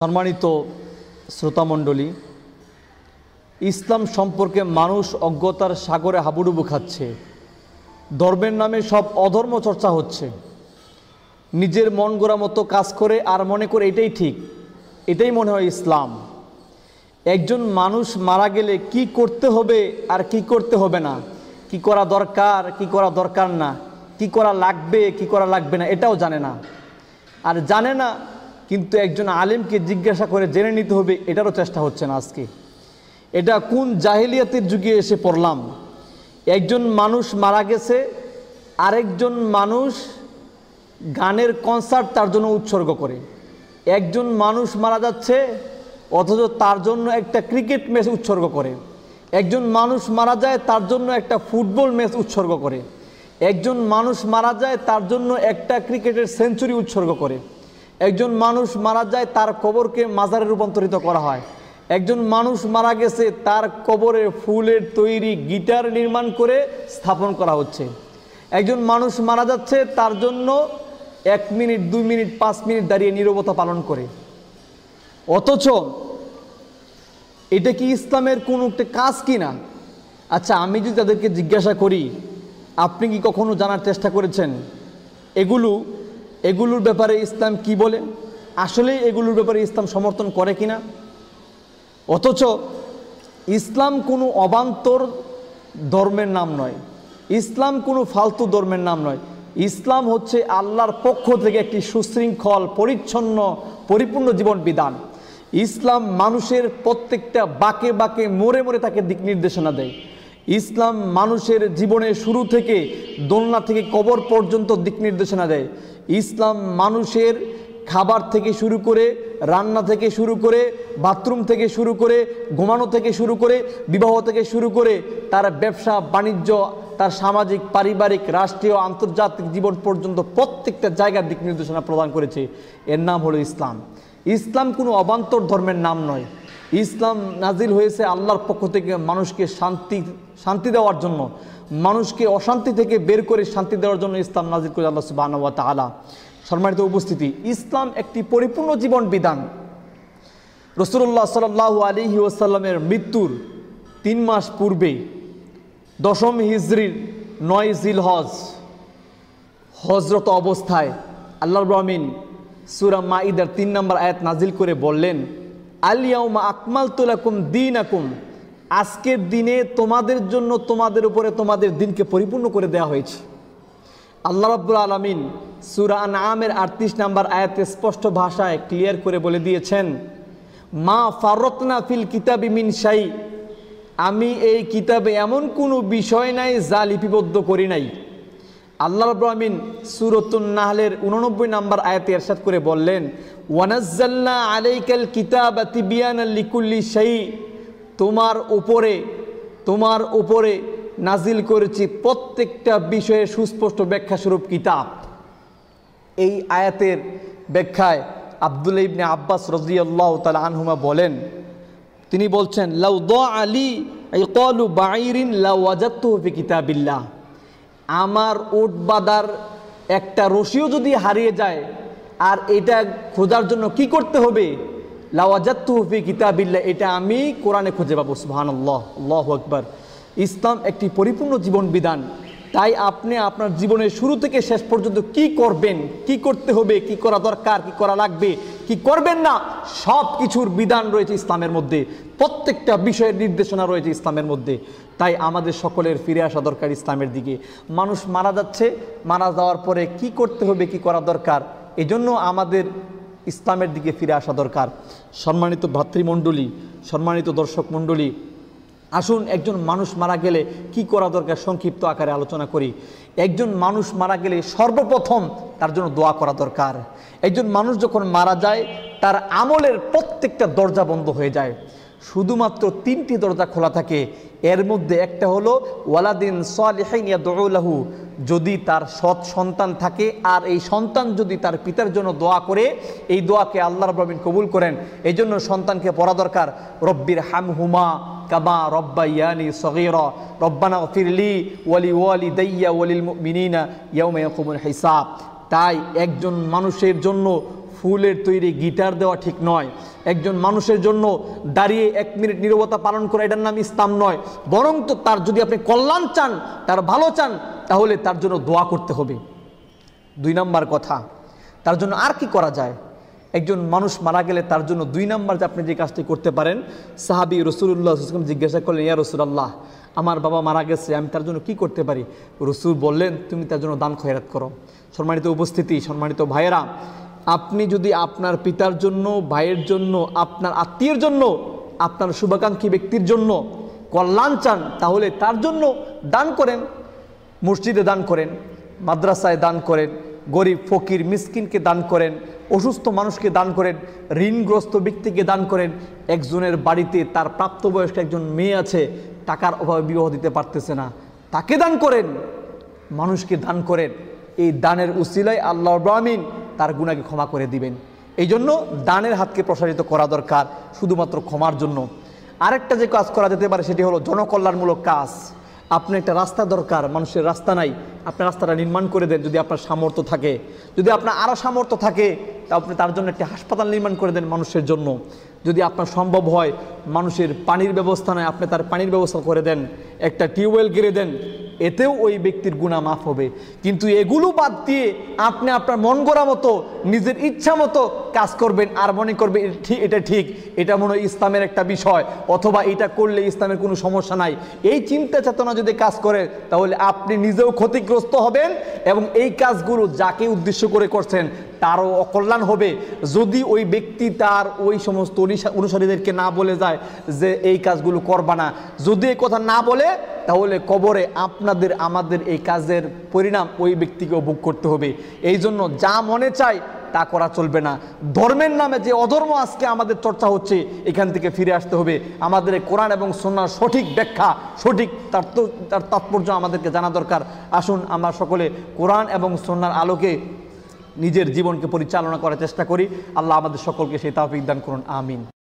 সম্মানিত শ্রোতামণ্ডলী, ইসলাম সম্পর্কে মানুষ অজ্ঞতার সাগরে হাবুডুবু খাচ্ছে। ধর্মের নামে সব অধর্ম চর্চা হচ্ছে। নিজের মন গড়া মতো কাজ করে আর মনে করে এটাই ঠিক, এটাই মনে হয় ইসলাম। একজন মানুষ মারা গেলে কি করতে হবে আর কি করতে হবে না, কি করা দরকার কি করা দরকার না, কি করা লাগবে কি করা লাগবে না, এটাও জানে না। আর জানে না, কিন্তু একজন আলেমকে জিজ্ঞাসা করে জেনে নিতে হবে, এটারও চেষ্টা হচ্ছে না আজকে। এটা কোন জাহিলিয়াতের যুগে এসে পড়লাম। একজন মানুষ মারা গেছে, আরেকজন মানুষ গানের কনসার্ট তার জন্য উৎসর্গ করে। একজন মানুষ মারা যাচ্ছে, অথচ তার জন্য একটা ক্রিকেট ম্যাচ উৎসর্গ করে। একজন মানুষ মারা যায়, তার জন্য একটা ফুটবল ম্যাচ উৎসর্গ করে। একজন মানুষ মারা যায়, তার জন্য একটা ক্রিকেটের সেঞ্চুরি উৎসর্গ করে। একজন মানুষ মারা যায়, তার কবরকে মাজারে রূপান্তরিত করা হয়। একজন মানুষ মারা গেছে, তার কবরে ফুলের তৈরি গিটার নির্মাণ করে স্থাপন করা হচ্ছে। একজন মানুষ মারা যাচ্ছে, তার জন্য 1 মিনিট 2 মিনিট 5 মিনিট দাঁড়িয়ে নীরবতা পালন করে। অথচ এটা কি ইসলামের কোনো একটা কাজ কি না? আচ্ছা, আমি যদি তাদেরকে জিজ্ঞাসা করি, আপনি কি কখনো জানার চেষ্টা করেছেন এগুলোর ব্যাপারে ইসলাম কি বলে? আসলে এগুলোর ব্যাপারে ইসলাম সমর্থন করে কিনা? অথচ ইসলাম কোনো অবান্তর ধর্মের নাম নয়, ইসলাম কোনো ফালতু ধর্মের নাম নয়। ইসলাম হচ্ছে আল্লাহর পক্ষ থেকে একটি সুশৃঙ্খল, পরিচ্ছন্ন, পরিপূর্ণ জীবন বিধান। ইসলাম মানুষের প্রত্যেকটা বাঁকে বাঁকে মোড়ে মোড়ে তাকে দিক নির্দেশনা দেয়। ইসলাম মানুষের জীবনের শুরু থেকে দোলনা থেকে কবর পর্যন্ত দিক নির্দেশনা দেয়। ইসলাম মানুষের খাবার থেকে শুরু করে, রান্না থেকে শুরু করে, বাথরুম থেকে শুরু করে, ঘুমানো থেকে শুরু করে, বিবাহ থেকে শুরু করে, তার ব্যবসা বাণিজ্য, তার সামাজিক, পারিবারিক, রাষ্ট্রীয়, আন্তর্জাতিক জীবন পর্যন্ত প্রত্যেকটা জায়গার দিক নির্দেশনা প্রদান করেছে। এর নাম হলো ইসলাম। ইসলাম কোনো অবান্তর ধর্মের নাম নয়। ইসলাম নাজিল হয়েছে আল্লাহর পক্ষ থেকে মানুষকে শান্তি দেওয়ার জন্য, মানুষকে অশান্তি থেকে বের করে শান্তি দেওয়ার জন্য ইসলাম নাজিল করে আল্লাহ সুবহানাহু ওয়া তাআলা। সম্মানিত উপস্থিতি, ইসলাম একটি পরিপূর্ণ জীবন বিধান। রাসূলুল্লাহ সাল্লাল্লাহু আলাইহি ওয়াসাল্লামের মৃত্যুর 3 মাস পূর্বে 10ম হিজরির 9 জিলহজ হজরত অবস্থায় আল্লাহ রাব্বুল আমিন সূরা মাঈদার 3 নম্বর আয়াত নাজিল করে বললেন, আল ইয়াউমা আকমালতু লাকুম দীনাকুম, আজকের দিনে তোমাদের জন্য, তোমাদের উপরে তোমাদের দিনকে পরিপূর্ণ করে দেওয়া হয়েছে। আল্লাহ রাব্বুল আলামিন সূরা আনআমের 38 নম্বর আয়াতে স্পষ্ট ভাষায় ক্লিয়ার করে বলে দিয়েছেন, মা ফাররাতনা ফিল কিতাবি মিন শাই, আমি এই কিতাবে এমন কোনো বিষয় নাই যা লিপিবদ্ধ করি নাই। আল্লাহ রাব্বুল আলামিন সূরাতুন নাহলের 89 নম্বর আয়াতে ইরশাদ করে বললেন, ওয়ানাজ্জালনা আলাইকাল কিতাবা তিবিয়ানাল লিকুল্লি শাই, তোমার উপরে নাজিল করেছি প্রত্যেকটা বিষয়ে সুস্পষ্ট ব্যাখ্যা স্বরূপ কিতাব। এই আয়াতের ব্যাখ্যায় আব্দুল্লাহ ইবনে আব্বাস রাদিয়াল্লাহু তাআলা আনহুমা বলেন, তিনি বলছেন, লাউ দা আলী ইকালু বাঈরিন লা ওয়াজাদতুহু ফি কিতাবিল্লাহ, আমার উট বাঁধার একটা রশিও যদি হারিয়ে যায়, আর এটা খোঁজার জন্য কি করতে হবে? লা ওয়াজাদতুহু ফি কিতাবিল্লাহ, এটা আমি কোরআনে খুঁজে পাবো। সুবহানাল্লাহ, আল্লাহু আকবার। ইসলাম একটি পরিপূর্ণ জীবন বিধান। তাই আপনি আপনার জীবনের শুরু থেকে শেষ পর্যন্ত কি করবেন, কি করতে হবে, কি করা দরকার, কি করা লাগবে, কি করবেন না, সব কিছুর বিধান রয়েছে ইসলামের মধ্যে। প্রত্যেকটা বিষয়ের নির্দেশনা রয়েছে ইসলামের মধ্যে। তাই আমাদের সকলের ফিরে আসা দরকার ইসলামের দিকে। মানুষ মারা যাচ্ছে, মারা যাওয়ার পরে কি করতে হবে, কি করা দরকার, এজন্য আমাদের ইসলামের দিকে ফিরে আসা দরকার। সম্মানিত ভাতৃমণ্ডলী, সম্মানিত দর্শক মণ্ডলী, আসুন একজন মানুষ মারা গেলে কি করা দরকার সংক্ষিপ্ত আকারে আলোচনা করি। একজন মানুষ মারা গেলে সর্বপ্রথম তার জন্য দোয়া করা দরকার। একজন মানুষ যখন মারা যায়, তার আমলের প্রত্যেকটা দরজা বন্ধ হয়ে যায়, শুধুমাত্র 3টি দরজা খোলা থাকে। এর মধ্যে একটা হলো ওয়ালাদিন সালিহিন ইয়াদউ লাহু, যদি তার সৎ সন্তান থাকে আর এই সন্তান যদি তার পিতার জন্য দোয়া করে, এই দোয়াকে আল্লাহ রাব্বুল আমিন কবুল করেন। এই জন্য সন্তানকে পড়া দরকার, রব্বির হামহুমা কামা রব্বায়ানি সগীরা রব্বানা গফিরলি ওয়ালি ওয়ালিদাইয়া ওয়ালিল মুমিনিনা ইয়াউমা ইয়াকুমুল হিসাব। তাই একজন মানুষের জন্য ফুলের তৈরি গিটার দেওয়া ঠিক নয়। একজন মানুষের জন্য দাঁড়িয়ে 1 মিনিট নীরবতা পালন করা এটার নাম ইসলাম নয়, বরং তো তার যদি আপনি কল্যাণ চান, তার ভালো চান, তাহলে তার জন্য দোয়া করতে হবে। 2 নম্বর কথা, তার জন্য আর কি করা যায়? একজন মানুষ মারা গেলে তার জন্য 2 নম্বর যে আপনি যে কাজটি করতে পারেন, সাহাবী রাসূলুল্লাহ সাল্লাল্লাহু আলাইহি ওয়াসাল্লাম জিজ্ঞাসা করলেন, ইয়া রাসূলুল্লাহ, আমার বাবা মারা গেছে, আমি তার জন্য কি করতে পারি? রাসূল বললেন, তুমি তার জন্য দান খয়রাত করো। সম্মানিত উপস্থিতি, সম্মানিত ভাইয়েরা, আপনি যদি আপনার পিতার জন্য, ভাইয়ের জন্য, আপনার আত্মীয়ের জন্য, আপনার শুভাকাঙ্ক্ষী ব্যক্তির জন্য কল্যাণ চান, তাহলে তার জন্য দান করেন। মসজিদে দান করেন, মাদ্রাসায় দান করেন, গরিব ফকির মিসকিনকে দান করেন, অসুস্থ মানুষকে দান করেন, ঋণগ্রস্ত ব্যক্তিকে দান করেন। একজনের বাড়িতে তার প্রাপ্তবয়স্ক একজন মেয়ে আছে, টাকার অভাবে বিবাহ দিতে পারতেছে না, তাকে দান করেন, মানুষকে দান করেন। এই দানের উসিলায় আল্লাহ রাব্বুল আমিন তার গুনাহকে ক্ষমা করে দিবেন। এই জন্য দানের হাতকে প্রসারিত করা দরকার শুধুমাত্র ক্ষমার জন্য। আরেকটা যে কাজ করা যেতে পারে সেটি হলো জনকল্যাণমূলক কাজ। আপনি একটা রাস্তা দরকার, মানুষের রাস্তা নাই, আপনি রাস্তাটা নির্মাণ করে দেন যদি আপনার সামর্থ্য থাকে। যদি আপনার আরও সামর্থ্য থাকে তা আপনি তার জন্য একটি হাসপাতাল নির্মাণ করে দেন মানুষের জন্য। যদি আপনার সম্ভব হয় মানুষের পানির ব্যবস্থা নয়, আপনি তার পানির ব্যবস্থা করে দেন, একটা টিউবওয়েল গেড়ে দেন, এতেও ওই ব্যক্তির গুনাহ মাফ হবে। কিন্তু এগুলো বাদ দিয়ে আপনি আপনার মন গড়া মতো নিজের ইচ্ছা মতো কাজ করবেন আর মনে করবেন এটা ঠিক, এটা মনে হয় ইসলামের একটা বিষয়, অথবা এটা করলে ইসলামের কোনো সমস্যা নাই, এই চিন্তা চেতনা যদি কাজ করে তাহলে আপনি নিজেও ক্ষতিগ্রস্ত হবেন এবং এই কাজগুলো যাকে উদ্দেশ্য করে করছেন তারও অকল্যাণ হবে। যদি ওই ব্যক্তি তার ওই সমস্ত অনুসারীদেরকে না বলে যায় যে এই কাজগুলো করবা না, যদি এই কথা না বলে, তাহলে কবরে আপনাদের আমাদের এই কাজের পরিণাম ওই ব্যক্তিকেও ভোগ করতে হবে। এই জন্য যা মনে চায় তা করা চলবে না। ধর্মের নামে যে অধর্ম আজকে আমাদের চর্চা হচ্ছে, এখান থেকে ফিরে আসতে হবে। আমাদের এই কোরআন এবং সুন্নাহর সঠিক ব্যাখ্যা, সঠিক তার তাৎপর্য আমাদেরকে জানা দরকার। আসুন আমরা সকলে কোরআন এবং সুন্নাহর আলোকে নিজের জীবনকে পরিচালনা করার চেষ্টা করি। আল্লাহ আমাদের সকলকে সেই তৌফিক দান করুন, আমিন।